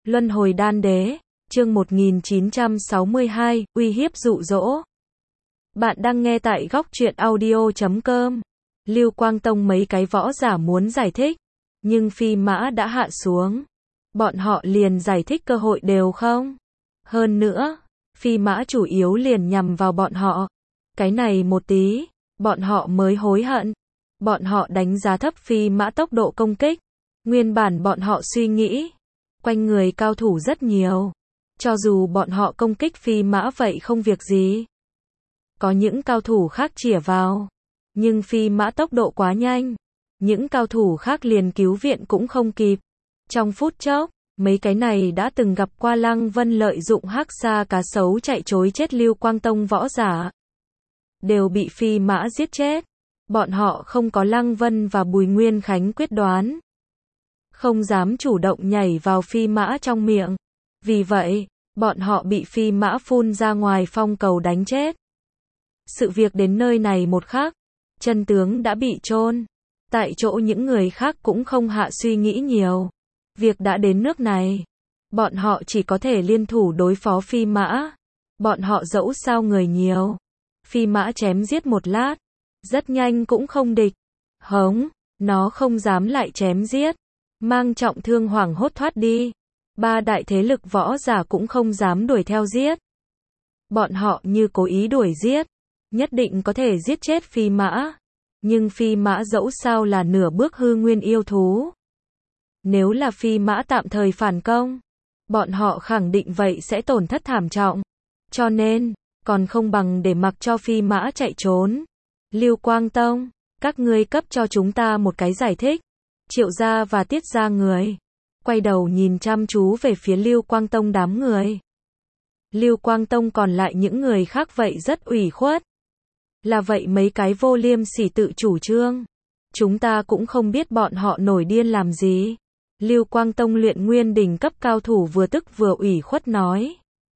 Luân hồi đan đế, chương 1962, uy hiếp dụ dỗ. Bạn đang nghe tại góc truyện audio.com. Lưu Quang Tông mấy cái võ giả muốn giải thích, nhưng Phi Mã đã hạ xuống. Bọn họ liền giải thích cơ hội đều không. Hơn nữa, Phi Mã chủ yếu liền nhằm vào bọn họ. Cái này một tí, bọn họ mới hối hận. Bọn họ đánh giá thấp Phi Mã tốc độ công kích. Nguyên bản bọn họ suy nghĩ, quanh người cao thủ rất nhiều. Cho dù bọn họ công kích Phi Mã vậy không việc gì. Có những cao thủ khác chĩa vào. Nhưng Phi Mã tốc độ quá nhanh. Những cao thủ khác liền cứu viện cũng không kịp. Trong phút chốc, mấy cái này đã từng gặp qua Lăng Vân lợi dụng hắc sa cá sấu chạy trối chết Lưu Quang Tông võ giả. Đều bị Phi Mã giết chết. Bọn họ không có Lăng Vân và Bùi Nguyên Khánh quyết đoán. Không dám chủ động nhảy vào Phi Mã trong miệng. Vì vậy, bọn họ bị Phi Mã phun ra ngoài phong cầu đánh chết. Sự việc đến nơi này một khắc, chân tướng đã bị chôn. Tại chỗ những người khác cũng không hạ suy nghĩ nhiều. Việc đã đến nước này, bọn họ chỉ có thể liên thủ đối phó Phi Mã. Bọn họ dẫu sao người nhiều. Phi Mã chém giết một lát, rất nhanh cũng không địch. Hống, nó không dám lại chém giết. Mang trọng thương hoảng hốt thoát đi. Ba đại thế lực võ giả cũng không dám đuổi theo giết. Bọn họ như cố ý đuổi giết, nhất định có thể giết chết Phi Mã. Nhưng Phi Mã dẫu sao là nửa bước hư nguyên yêu thú. Nếu là Phi Mã tạm thời phản công, bọn họ khẳng định vậy sẽ tổn thất thảm trọng. Cho nên, còn không bằng để mặc cho Phi Mã chạy trốn. Lưu Quang Tông, các ngươi cấp cho chúng ta một cái giải thích. Triệu gia và Tiết gia người quay đầu nhìn chăm chú về phía Lưu Quang Tông đám người. Lưu Quang Tông còn lại những người khác vậy rất ủy khuất. Là vậy mấy cái vô liêm sỉ tự chủ trương. Chúng ta cũng không biết bọn họ nổi điên làm gì. Lưu Quang Tông luyện nguyên đỉnh cấp cao thủ vừa tức vừa ủy khuất nói.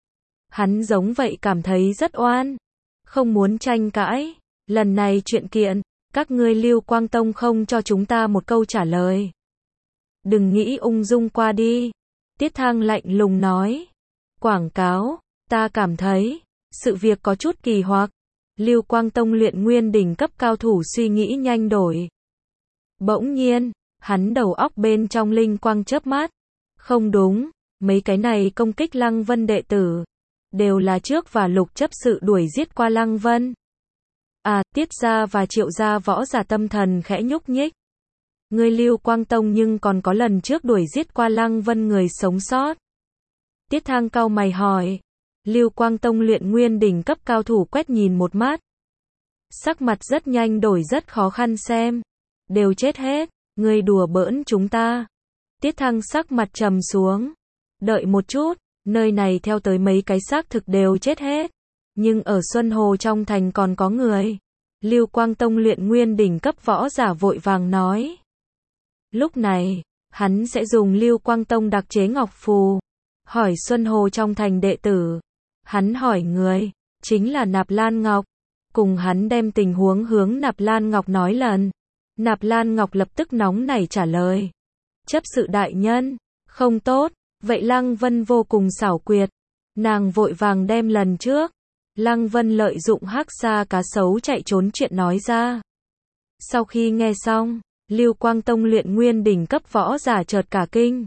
Hắn giống vậy cảm thấy rất oan. Không muốn tranh cãi. Lần này chuyện kiện, các ngươi Lưu Quang Tông không cho chúng ta một câu trả lời. Đừng nghĩ ung dung qua đi. Tiết Thang lạnh lùng nói. Quảng cáo, ta cảm thấy, sự việc có chút kỳ hoặc. Lưu Quang Tông luyện nguyên đỉnh cấp cao thủ suy nghĩ nhanh đổi. Bỗng nhiên, hắn đầu óc bên trong linh quang chớp mắt. Không đúng, mấy cái này công kích Lăng Vân đệ tử. Đều là trước và lục chấp sự đuổi giết qua Lăng Vân. À, Tiết gia và Triệu gia võ giả tâm thần khẽ nhúc nhích. Người Lưu Quang Tông nhưng còn có lần trước đuổi giết qua Lăng Vân người sống sót. Tiết Thang cau mày hỏi. Lưu Quang Tông luyện nguyên đỉnh cấp cao thủ quét nhìn một mắt. Sắc mặt rất nhanh đổi rất khó khăn xem. Đều chết hết, người đùa bỡn chúng ta. Tiết Thang sắc mặt trầm xuống. Đợi một chút, nơi này theo tới mấy cái xác thực đều chết hết. Nhưng ở Xuân Hồ trong thành còn có người. Lưu Quang Tông luyện nguyên đỉnh cấp võ giả vội vàng nói. Lúc này, hắn sẽ dùng Lưu Quang Tông đặc chế ngọc phù. Hỏi Xuân Hồ trong thành đệ tử. Hắn hỏi người, chính là Nạp Lan Ngọc. Cùng hắn đem tình huống hướng Nạp Lan Ngọc nói lần. Nạp Lan Ngọc lập tức nóng nảy trả lời. Chấp sự đại nhân, không tốt, vậy Lăng Vân vô cùng xảo quyệt. Nàng vội vàng đem lần trước. Lăng Vân lợi dụng hắc sa cá sấu chạy trốn chuyện nói ra. Sau khi nghe xong, Lưu Quang Tông luyện nguyên đỉnh cấp võ giả chợt cả kinh.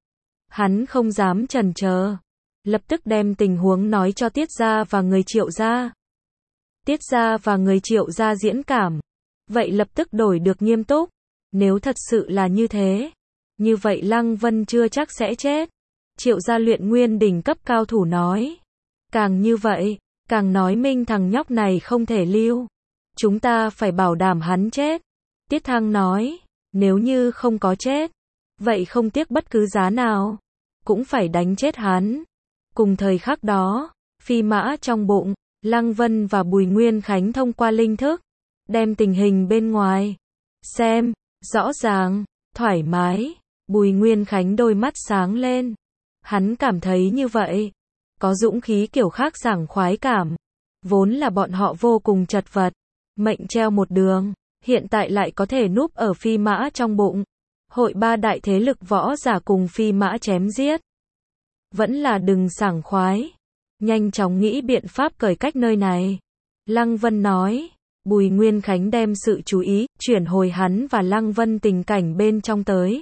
Hắn không dám chần chờ. Lập tức đem tình huống nói cho Tiết gia và người Triệu gia. Tiết gia và người Triệu gia diễn cảm. Vậy lập tức đổi được nghiêm túc. Nếu thật sự là như thế, như vậy Lăng Vân chưa chắc sẽ chết. Triệu gia luyện nguyên đỉnh cấp cao thủ nói. Càng như vậy, càng nói minh thằng nhóc này không thể lưu. Chúng ta phải bảo đảm hắn chết. Tiết Thang nói. Nếu như không có chết, vậy không tiếc bất cứ giá nào, cũng phải đánh chết hắn. Cùng thời khắc đó, Phi Mã trong bụng, Lăng Vân và Bùi Nguyên Khánh thông qua linh thức, đem tình hình bên ngoài xem, rõ ràng, thoải mái. Bùi Nguyên Khánh đôi mắt sáng lên. Hắn cảm thấy như vậy, có dũng khí kiểu khác sảng khoái cảm. Vốn là bọn họ vô cùng chật vật, mệnh treo một đường, hiện tại lại có thể núp ở Phi Mã trong bụng. Hội ba đại thế lực võ giả cùng Phi Mã chém giết. vẫn là đừng sảng khoái. Nhanh chóng nghĩ biện pháp cởi cách nơi này. Lăng Vân nói. Bùi Nguyên Khánh đem sự chú ý, chuyển hồi hắn và Lăng Vân tình cảnh bên trong tới.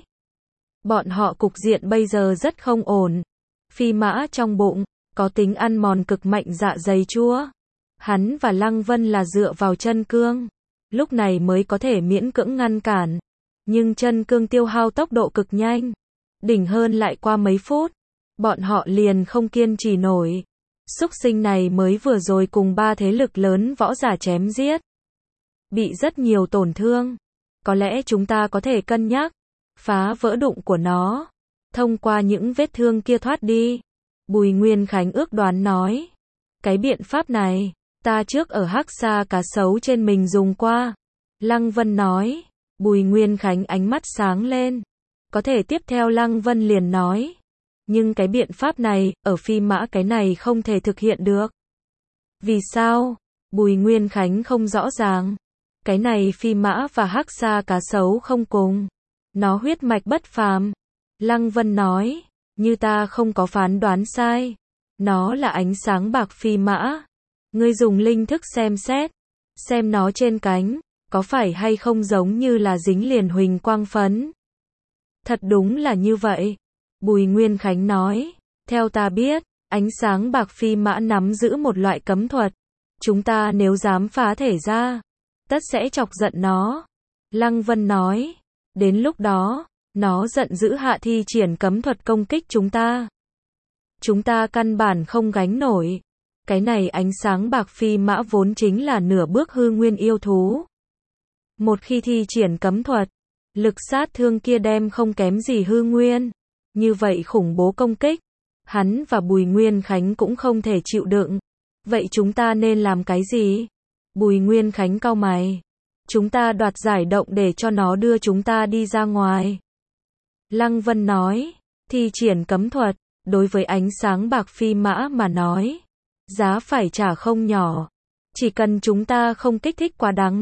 Bọn họ cục diện bây giờ rất không ổn. Phi mã trong bụng, có tính ăn mòn cực mạnh dạ dày chua. Hắn và Lăng Vân là dựa vào chân cương. Lúc này mới có thể miễn cưỡng ngăn cản. Nhưng chân cương tiêu hao tốc độ cực nhanh. Đỉnh hơn lại qua mấy phút. Bọn họ liền không kiên trì nổi. Súc sinh này mới vừa rồi cùng 3 thế lực lớn võ giả chém giết. Bị rất nhiều tổn thương. Có lẽ chúng ta có thể cân nhắc. Phá vỡ đụng của nó. Thông qua những vết thương kia thoát đi. Bùi Nguyên Khánh ước đoán nói. Cái biện pháp này, ta trước ở Hắc Sa cá sấu trên mình dùng qua. Lăng Vân nói. Bùi Nguyên Khánh ánh mắt sáng lên. Có thể tiếp theo Lăng Vân liền nói. Nhưng cái biện pháp này, ở Phi Mã cái này không thể thực hiện được. Vì sao? Bùi Nguyên Khánh không rõ ràng. Cái này Phi Mã và Hắc Sa cá sấu không cùng. Nó huyết mạch bất phàm. Lăng Vân nói. Như ta không có phán đoán sai. Nó là ánh sáng bạc Phi Mã. Ngươi dùng linh thức xem xét. Xem nó trên cánh. Có phải hay không giống như là dính liền huỳnh quang phấn? Thật đúng là như vậy. Bùi Nguyên Khánh nói. Theo ta biết, ánh sáng bạc Phi Mã nắm giữ một loại cấm thuật. Chúng ta nếu dám phá thể ra, tất sẽ chọc giận nó. Lăng Vân nói. Đến lúc đó, nó giận dữ hạ thi triển cấm thuật công kích chúng ta. Chúng ta căn bản không gánh nổi. Cái này ánh sáng bạc Phi Mã vốn chính là nửa bước hư nguyên yêu thú. Một khi thi triển cấm thuật, lực sát thương kia đem không kém gì hư nguyên. Như vậy khủng bố công kích, hắn và Bùi Nguyên Khánh cũng không thể chịu đựng. Vậy chúng ta nên làm cái gì? Bùi Nguyên Khánh cau mày. Chúng ta đoạt giải động để cho nó đưa chúng ta đi ra ngoài. Lăng Vân nói. Thi triển cấm thuật, đối với ánh sáng bạc Phi Mã mà nói, giá phải trả không nhỏ. Chỉ cần chúng ta không kích thích quá đáng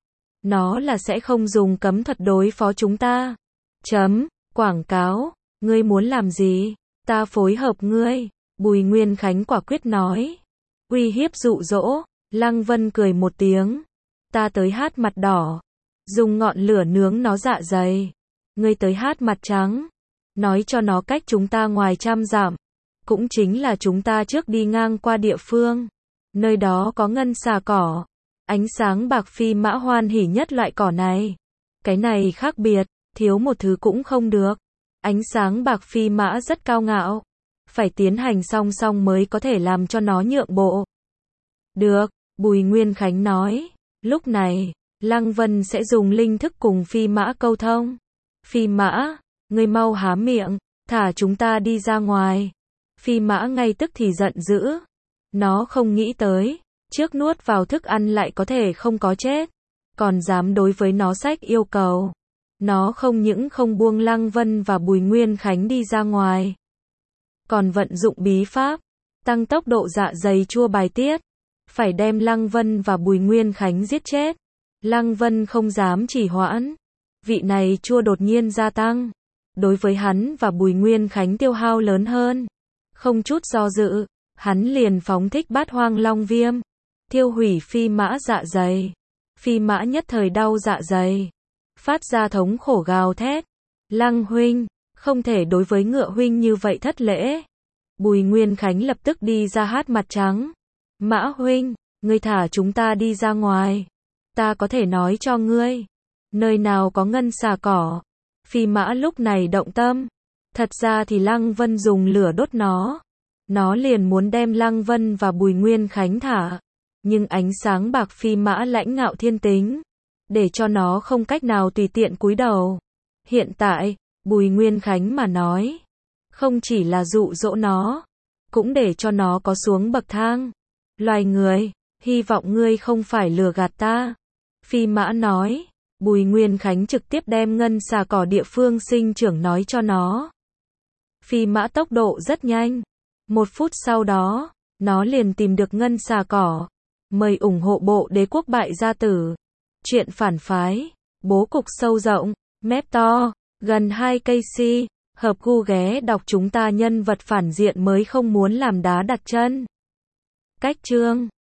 nó là sẽ không dùng cấm thuật đối phó chúng ta. Quảng cáo. Ngươi muốn làm gì? Ta phối hợp ngươi. Bùi Nguyên Khánh quả quyết nói. Uy hiếp dụ dỗ. Lăng Vân cười một tiếng. Ta tới hát mặt đỏ. Dùng ngọn lửa nướng nó dạ dày. Ngươi tới hát mặt trắng. Nói cho nó cách chúng ta ngoài 100 dặm. Cũng chính là chúng ta trước đi ngang qua địa phương. Nơi đó có ngân xà cỏ. Ánh sáng bạc Phi Mã hoan hỉ nhất loại cỏ này. Cái này khác biệt, thiếu một thứ cũng không được. Ánh sáng bạc Phi Mã rất cao ngạo. Phải tiến hành song song mới có thể làm cho nó nhượng bộ. Được, Bùi Nguyên Khánh nói. Lúc này, Lăng Vân sẽ dùng linh thức cùng Phi Mã câu thông. Phi Mã, ngươi mau há miệng, thả chúng ta đi ra ngoài. Phi Mã ngay tức thì giận dữ. Nó không nghĩ tới, trước nuốt vào thức ăn lại có thể không có chết. Còn dám đối với nó xách yêu cầu. Nó không những không buông Lăng Vân và Bùi Nguyên Khánh đi ra ngoài. Còn vận dụng bí pháp, tăng tốc độ dạ dày chua bài tiết. Phải đem Lăng Vân và Bùi Nguyên Khánh giết chết. Lăng Vân không dám trì hoãn. Vị này chua đột nhiên gia tăng. Đối với hắn và Bùi Nguyên Khánh tiêu hao lớn hơn. Không chút do dự, hắn liền phóng thích Bát Hoang Long Viêm. Thiêu hủy Phi Mã dạ dày. Phi Mã nhất thời đau dạ dày. Phát ra thống khổ gào thét. Lăng huynh, không thể đối với Ngựa huynh như vậy thất lễ. Bùi Nguyên Khánh lập tức đi ra hát mặt trắng. Mã huynh, ngươi thả chúng ta đi ra ngoài. Ta có thể nói cho ngươi. Nơi nào có ngân xà cỏ. Phi Mã lúc này động tâm. Thật ra thì Lăng Vân dùng lửa đốt nó. Nó liền muốn đem Lăng Vân và Bùi Nguyên Khánh thả. Nhưng ánh sáng bạc Phi Mã lãnh ngạo thiên tính. Để cho nó không cách nào tùy tiện cúi đầu. Hiện tại, Bùi Nguyên Khánh mà nói. Không chỉ là dụ dỗ nó. Cũng để cho nó có xuống bậc thang. Loài người, hy vọng ngươi không phải lừa gạt ta. Phi Mã nói. Bùi Nguyên Khánh trực tiếp đem ngân xà cỏ địa phương sinh trưởng nói cho nó. Phi Mã tốc độ rất nhanh. 1 phút sau đó, nó liền tìm được ngân xà cỏ. Mời ủng hộ bộ Đế Quốc Bại Gia Tử. Chuyện phản phái, bố cục sâu rộng, mép to, gần 2 cây si, Hợp gu ghé đọc chúng ta nhân vật phản diện mới không muốn làm đá đặt chân. Cách chương